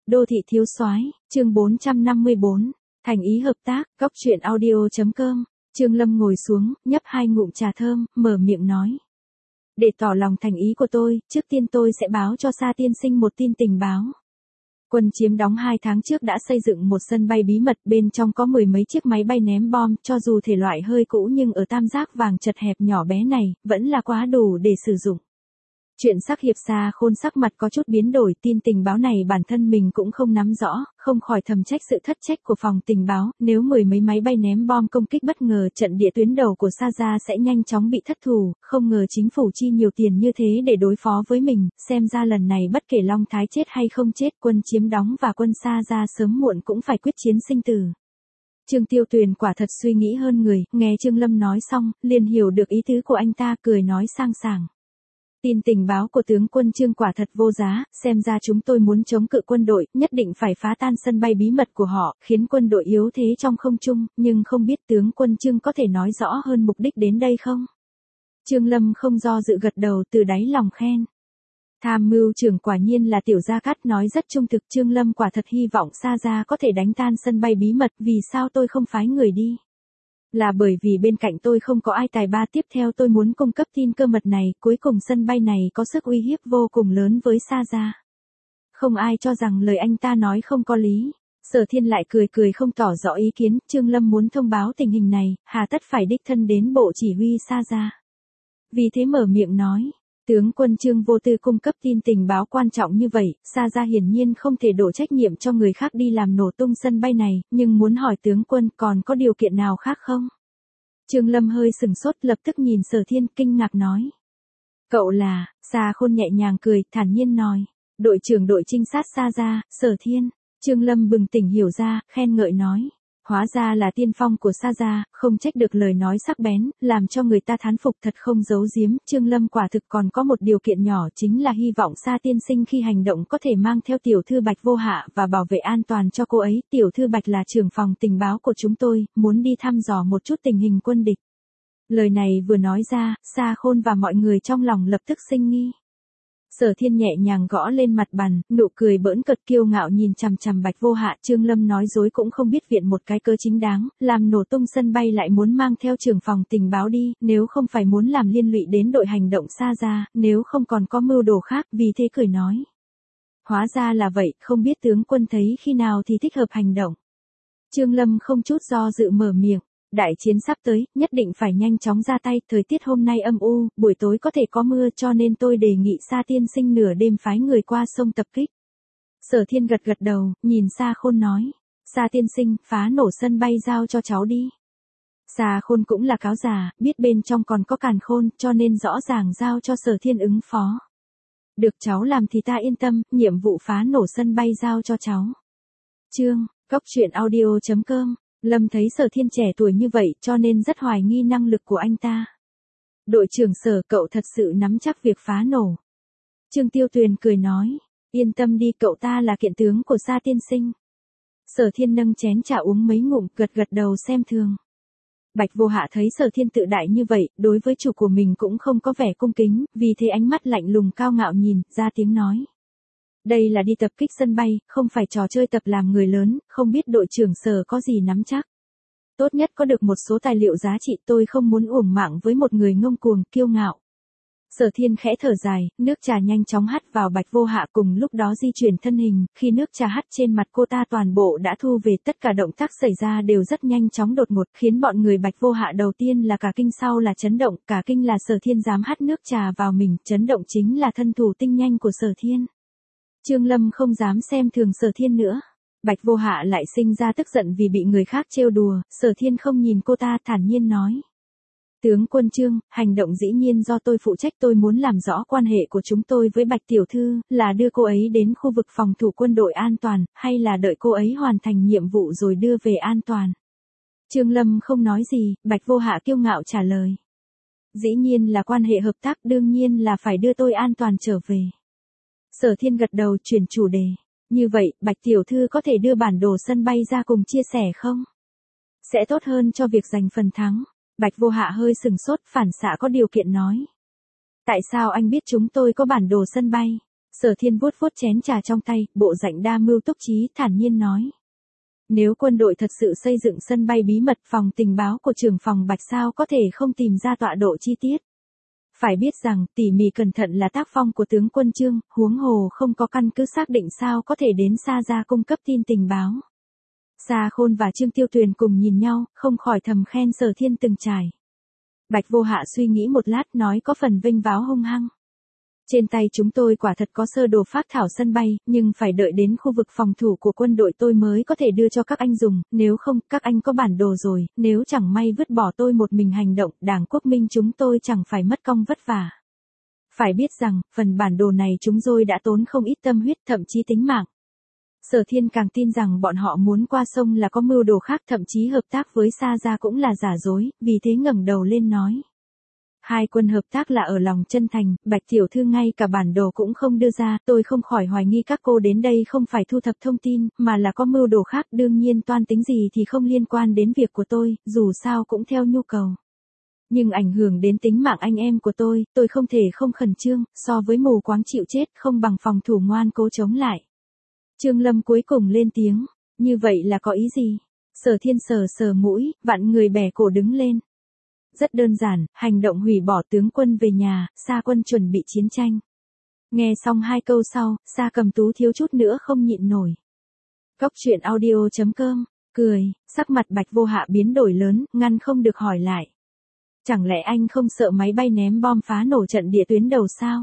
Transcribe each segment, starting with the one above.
Đô thị thiếu soái, chương 454, thành ý hợp tác, góc truyện audio.com. Trương Lâm ngồi xuống, nhấp 2 ngụm trà thơm, mở miệng nói. Để tỏ lòng thành ý của tôi, trước tiên tôi sẽ báo cho Sa tiên sinh một tin tình báo. Quân chiếm đóng 2 tháng trước đã xây dựng một sân bay bí mật, bên trong có 10 mấy chiếc máy bay ném bom, cho dù thể loại hơi cũ nhưng ở tam giác vàng chật hẹp nhỏ bé này, vẫn là quá đủ để sử dụng. Chuyện sắc hiệp Sa Khôn sắc mặt có chút biến đổi, tin tình báo này bản thân mình cũng không nắm rõ, không khỏi thầm trách sự thất trách của phòng tình báo, nếu 10 mấy máy bay ném bom công kích bất ngờ, trận địa tuyến đầu của Sa gia sẽ nhanh chóng bị thất thủ, không ngờ chính phủ chi nhiều tiền như thế để đối phó với mình, xem ra lần này bất kể Long Thái chết hay không chết, quân chiếm đóng và quân Sa gia sớm muộn cũng phải quyết chiến sinh tử. Trương Tiêu Tuyền quả thật suy nghĩ hơn người, nghe Trương Lâm nói xong, liền hiểu được ý tứ của anh ta, cười nói sang sảng. Tin tình báo của tướng quân Trương quả thật vô giá, xem ra chúng tôi muốn chống cự quân đội, nhất định phải phá tan sân bay bí mật của họ, khiến quân đội yếu thế trong không trung, nhưng không biết tướng quân Trương có thể nói rõ hơn mục đích đến đây không? Trương Lâm không do dự gật đầu, từ đáy lòng khen. Tham mưu trưởng quả nhiên là Tiểu Gia Cát, nói rất trung thực. Trương Lâm quả thật hy vọng Sa gia có thể đánh tan sân bay bí mật, vì sao tôi không phái người đi? Là bởi vì bên cạnh tôi không có ai tài ba, tiếp theo tôi muốn cung cấp tin cơ mật này, cuối cùng sân bay này có sức uy hiếp vô cùng lớn với Sa gia. Không ai cho rằng lời anh ta nói không có lý. Sở Thiên lại cười cười không tỏ rõ ý kiến, Trương Lâm muốn thông báo tình hình này, hà tất phải đích thân đến bộ chỉ huy Sa gia. Vì thế mở miệng nói, tướng quân Trương vô tư cung cấp tin tình báo quan trọng như vậy, Sa gia hiển nhiên không thể đổ trách nhiệm cho người khác đi làm nổ tung sân bay này, nhưng muốn hỏi tướng quân còn có điều kiện nào khác không? Trương Lâm hơi sừng sốt, lập tức nhìn Sở Thiên kinh ngạc nói. Cậu là? Sa Khôn nhẹ nhàng cười, thản nhiên nói. Đội trưởng đội trinh sát Sa gia, Sở Thiên. Trương Lâm bừng tỉnh hiểu ra, khen ngợi nói. Hóa ra là tiên phong của Sa gia, không trách được lời nói sắc bén, làm cho người ta thán phục, thật không giấu giếm. Trương Lâm quả thực còn có một điều kiện nhỏ, chính là hy vọng Sa tiên sinh khi hành động có thể mang theo tiểu thư Bạch Vô Hạ và bảo vệ an toàn cho cô ấy. Tiểu thư Bạch là trưởng phòng tình báo của chúng tôi, muốn đi thăm dò một chút tình hình quân địch. Lời này vừa nói ra, Sa Khôn và mọi người trong lòng lập tức sinh nghi. Sở Thiên nhẹ nhàng gõ lên mặt bàn, nụ cười bỡn cợt kiêu ngạo nhìn chằm chằm Bạch Vô Hạ. Trương Lâm nói dối cũng không biết viện một cái cớ chính đáng, làm nổ tung sân bay lại muốn mang theo trưởng phòng tình báo đi, nếu không phải muốn làm liên lụy đến đội hành động Sa gia, nếu không còn có mưu đồ khác, vì thế cười nói. Hóa ra là vậy, không biết tướng quân thấy khi nào thì thích hợp hành động. Trương Lâm không chút do dự mở miệng. Đại chiến sắp tới, nhất định phải nhanh chóng ra tay, thời tiết hôm nay âm u, buổi tối có thể có mưa, cho nên tôi đề nghị Sa tiên sinh nửa đêm phái người qua sông tập kích. Sở Thiên gật gật đầu, nhìn Sa Khôn nói. Sa tiên sinh, phá nổ sân bay giao cho cháu đi. Sa Khôn cũng là cáo già, biết bên trong còn có càn khôn, cho nên rõ ràng giao cho Sở Thiên ứng phó. Được cháu làm thì ta yên tâm, nhiệm vụ phá nổ sân bay giao cho cháu. Chương, góc truyện audio.com. Lâm thấy Sở Thiên trẻ tuổi như vậy cho nên rất hoài nghi năng lực của anh ta. Đội trưởng Sở, cậu thật sự nắm chắc việc phá nổ. Trương Tiêu Tuyền cười nói, yên tâm đi, cậu ta là kiện tướng của Sa tiên sinh. Sở Thiên nâng chén trà uống mấy ngụm, gật gật đầu xem thường. Bạch Vô Hạ thấy Sở Thiên tự đại như vậy, đối với chủ của mình cũng không có vẻ cung kính, vì thế ánh mắt lạnh lùng cao ngạo nhìn, ra tiếng nói. Đây là đi tập kích sân bay, không phải trò chơi tập làm người lớn, không biết đội trưởng Sở có gì nắm chắc. Tốt nhất có được một số tài liệu giá trị, tôi không muốn uổng mạng với một người ngông cuồng, kiêu ngạo. Sở Thiên khẽ thở dài, nước trà nhanh chóng hắt vào Bạch Vô Hạ, cùng lúc đó di chuyển thân hình, khi nước trà hắt trên mặt cô ta toàn bộ đã thu về, tất cả động tác xảy ra đều rất nhanh chóng đột ngột, khiến bọn người Bạch Vô Hạ đầu tiên là cả kinh, sau là chấn động, cả kinh là Sở Thiên dám hắt nước trà vào mình, chấn động chính là thân thủ tinh nhanh của Sở Thiên. Trương Lâm không dám xem thường Sở Thiên nữa. Bạch Vô Hạ lại sinh ra tức giận vì bị người khác trêu đùa, Sở Thiên không nhìn cô ta, thản nhiên nói. Tướng quân Trương, hành động dĩ nhiên do tôi phụ trách, tôi muốn làm rõ quan hệ của chúng tôi với Bạch tiểu thư, là đưa cô ấy đến khu vực phòng thủ quân đội an toàn, hay là đợi cô ấy hoàn thành nhiệm vụ rồi đưa về an toàn. Trương Lâm không nói gì, Bạch Vô Hạ kiêu ngạo trả lời. Dĩ nhiên là quan hệ hợp tác, đương nhiên là phải đưa tôi an toàn trở về. Sở Thiên gật đầu, chuyển chủ đề. Như vậy, Bạch tiểu thư có thể đưa bản đồ sân bay ra cùng chia sẻ không? Sẽ tốt hơn cho việc giành phần thắng. Bạch Vô Hạ hơi sừng sốt, phản xạ có điều kiện nói. Tại sao anh biết chúng tôi có bản đồ sân bay? Sở Thiên vuốt vuốt chén trà trong tay, bộ dạng đa mưu túc trí, thản nhiên nói. Nếu quân đội thật sự xây dựng sân bay bí mật, phòng tình báo của trưởng phòng Bạch sao có thể không tìm ra tọa độ chi tiết. Phải biết rằng, tỉ mỉ cẩn thận là tác phong của tướng quân Trương, huống hồ không có căn cứ xác định sao có thể đến Sa Gia cung cấp tin tình báo. Sa Khôn và Trương Tiêu Tuyền cùng nhìn nhau, không khỏi thầm khen Sở Thiên từng trải. Bạch Vô Hạ suy nghĩ một lát nói có phần vênh váo hung hăng. Trên tay chúng tôi quả thật có sơ đồ phác thảo sân bay, nhưng phải đợi đến khu vực phòng thủ của quân đội tôi mới có thể đưa cho các anh dùng, nếu không, các anh có bản đồ rồi, nếu chẳng may vứt bỏ tôi một mình hành động, Đảng Quốc Minh chúng tôi chẳng phải mất công vất vả. Phải biết rằng, phần bản đồ này chúng tôi đã tốn không ít tâm huyết, thậm chí tính mạng. Sở Thiên càng tin rằng bọn họ muốn qua sông là có mưu đồ khác, thậm chí hợp tác với Sa Gia cũng là giả dối, vì thế ngẩng đầu lên nói. Hai quân hợp tác là ở lòng chân thành, Bạch tiểu thư ngay cả bản đồ cũng không đưa ra, tôi không khỏi hoài nghi các cô đến đây không phải thu thập thông tin, mà là có mưu đồ khác, đương nhiên toan tính gì thì không liên quan đến việc của tôi, dù sao cũng theo nhu cầu. Nhưng ảnh hưởng đến tính mạng anh em của tôi không thể không khẩn trương, so với mù quáng chịu chết không bằng phòng thủ ngoan cố chống lại. Trương Lâm cuối cùng lên tiếng, như vậy là có ý gì? Sở Thiên sờ mũi, vạn người bẻ cổ đứng lên. Rất đơn giản, hành động hủy bỏ tướng quân về nhà, Sa quân chuẩn bị chiến tranh. Nghe xong hai câu sau, Sa Cầm Tú thiếu chút nữa không nhịn nổi. Cốc truyện audio.com, cười, sắc mặt Bạch Vô Hạ biến đổi lớn, ngăn không được hỏi lại. Chẳng lẽ anh không sợ máy bay ném bom phá nổ trận địa tuyến đầu sao?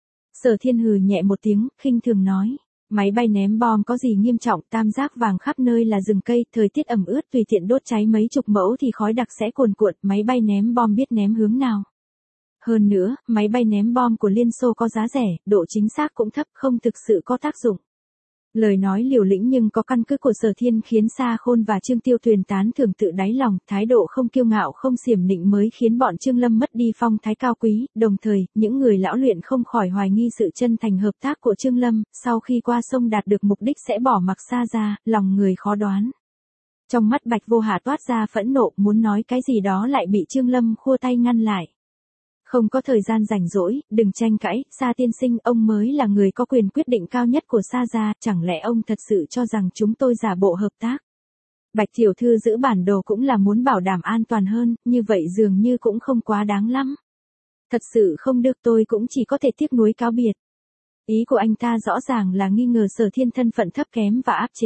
Sở Thiên hừ nhẹ một tiếng, khinh thường nói. Máy bay ném bom có gì nghiêm trọng, tam giác vàng khắp nơi là rừng cây, thời tiết ẩm ướt tùy tiện đốt cháy mấy chục mẫu thì khói đặc sẽ cuồn cuộn, máy bay ném bom biết ném hướng nào. Hơn nữa, máy bay ném bom của Liên Xô có giá rẻ, độ chính xác cũng thấp, không thực sự có tác dụng. Lời nói liều lĩnh nhưng có căn cứ của Sở Thiên khiến Sa Khôn và Trương Tiêu Tuyền tán thưởng tự đáy lòng, thái độ không kiêu ngạo không xiểm nịnh mới khiến bọn Trương Lâm mất đi phong thái cao quý, đồng thời, những người lão luyện không khỏi hoài nghi sự chân thành hợp tác của Trương Lâm, sau khi qua sông đạt được mục đích sẽ bỏ mặc Sa Gia, lòng người khó đoán. Trong mắt Bạch Vô Hạ toát ra phẫn nộ, muốn nói cái gì đó lại bị Trương Lâm khua tay ngăn lại. Không có thời gian rảnh rỗi, đừng tranh cãi, Sa tiên sinh, ông mới là người có quyền quyết định cao nhất của Sa Gia, chẳng lẽ ông thật sự cho rằng chúng tôi giả bộ hợp tác? Bạch tiểu thư giữ bản đồ cũng là muốn bảo đảm an toàn hơn, như vậy dường như cũng không quá đáng lắm. Thật sự không được, tôi cũng chỉ có thể tiếc nuối cáo biệt. Ý của anh ta rõ ràng là nghi ngờ Sở Thiên thân phận thấp kém và áp chế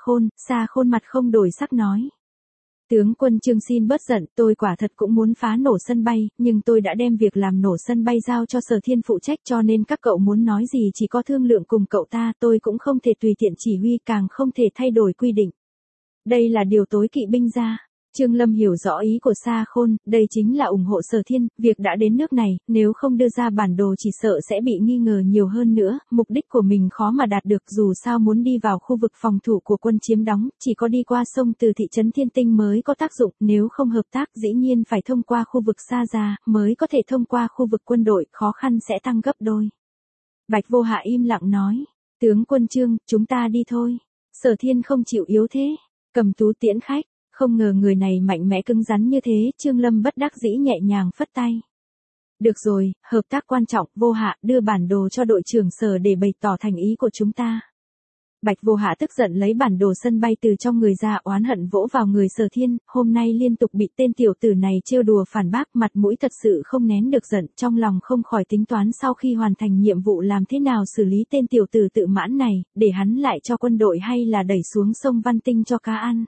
Sa Khôn mặt không đổi sắc nói. Tướng quân Trương xin bớt giận, tôi quả thật cũng muốn phá nổ sân bay, nhưng tôi đã đem việc làm nổ sân bay giao cho Sở Thiên phụ trách, cho nên các cậu muốn nói gì chỉ có thương lượng cùng cậu ta, tôi cũng không thể tùy tiện chỉ huy, càng không thể thay đổi quy định. Đây là điều tối kỵ binh gia. Trương Lâm hiểu rõ ý của Sa Khôn, đây chính là ủng hộ Sở Thiên, việc đã đến nước này, nếu không đưa ra bản đồ chỉ sợ sẽ bị nghi ngờ nhiều hơn nữa, mục đích của mình khó mà đạt được, dù sao muốn đi vào khu vực phòng thủ của quân chiếm đóng, chỉ có đi qua sông từ thị trấn Thiên Tinh mới có tác dụng, nếu không hợp tác dĩ nhiên phải thông qua khu vực Sa Gia, mới có thể thông qua khu vực quân đội, khó khăn sẽ tăng gấp đôi. Bạch Vô Hạ im lặng nói, tướng quân Trương, chúng ta đi thôi. Sở Thiên không chịu yếu thế, Cầm Tú tiễn khách. Không ngờ người này mạnh mẽ cứng rắn như thế, Trương Lâm bất đắc dĩ nhẹ nhàng phất tay. Được rồi, hợp tác quan trọng, Vô Hạ đưa bản đồ cho đội trưởng Sở để bày tỏ thành ý của chúng ta. Bạch Vô Hạ tức giận lấy bản đồ sân bay từ trong người ra, oán hận vỗ vào người Sở Thiên, hôm nay liên tục bị tên tiểu tử này trêu đùa phản bác, mặt mũi thật sự không nén được giận, trong lòng không khỏi tính toán sau khi hoàn thành nhiệm vụ làm thế nào xử lý tên tiểu tử tự mãn này, để hắn lại cho quân đội hay là đẩy xuống sông Văn Tinh cho cá ăn.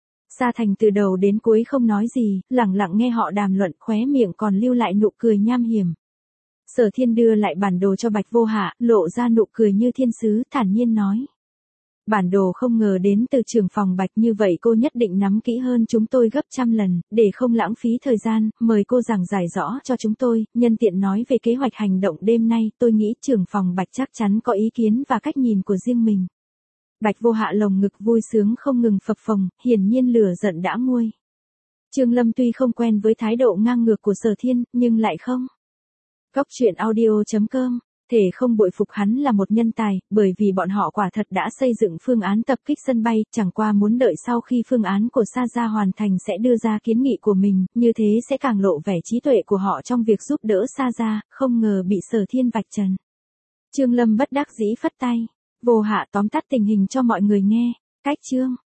Sa Thành từ đầu đến cuối không nói gì, lặng lặng nghe họ đàm luận, khóe miệng còn lưu lại nụ cười nham hiểm. Sở Thiên đưa lại bản đồ cho Bạch Vô Hạ, lộ ra nụ cười như thiên sứ, thản nhiên nói. Bản đồ không ngờ đến từ trưởng phòng Bạch, như vậy cô nhất định nắm kỹ hơn chúng tôi gấp trăm lần, để không lãng phí thời gian, mời cô giảng giải rõ cho chúng tôi, nhân tiện nói về kế hoạch hành động đêm nay, tôi nghĩ trưởng phòng Bạch chắc chắn có ý kiến và cách nhìn của riêng mình. Bạch Vô Hạ lồng ngực vui sướng không ngừng phập phồng, hiển nhiên lửa giận đã nguôi. Trương Lâm tuy không quen với thái độ ngang ngược của Sở Thiên, nhưng lại không. Cốc truyện audio.com, thể không bội phục hắn là một nhân tài, bởi vì bọn họ quả thật đã xây dựng phương án tập kích sân bay, chẳng qua muốn đợi sau khi phương án của Sa Gia hoàn thành sẽ đưa ra kiến nghị của mình, như thế sẽ càng lộ vẻ trí tuệ của họ trong việc giúp đỡ Sa Gia, không ngờ bị Sở Thiên vạch trần. Trương Lâm bất đắc dĩ phất tay. Vô Hạ tóm tắt tình hình cho mọi người nghe. Cách chương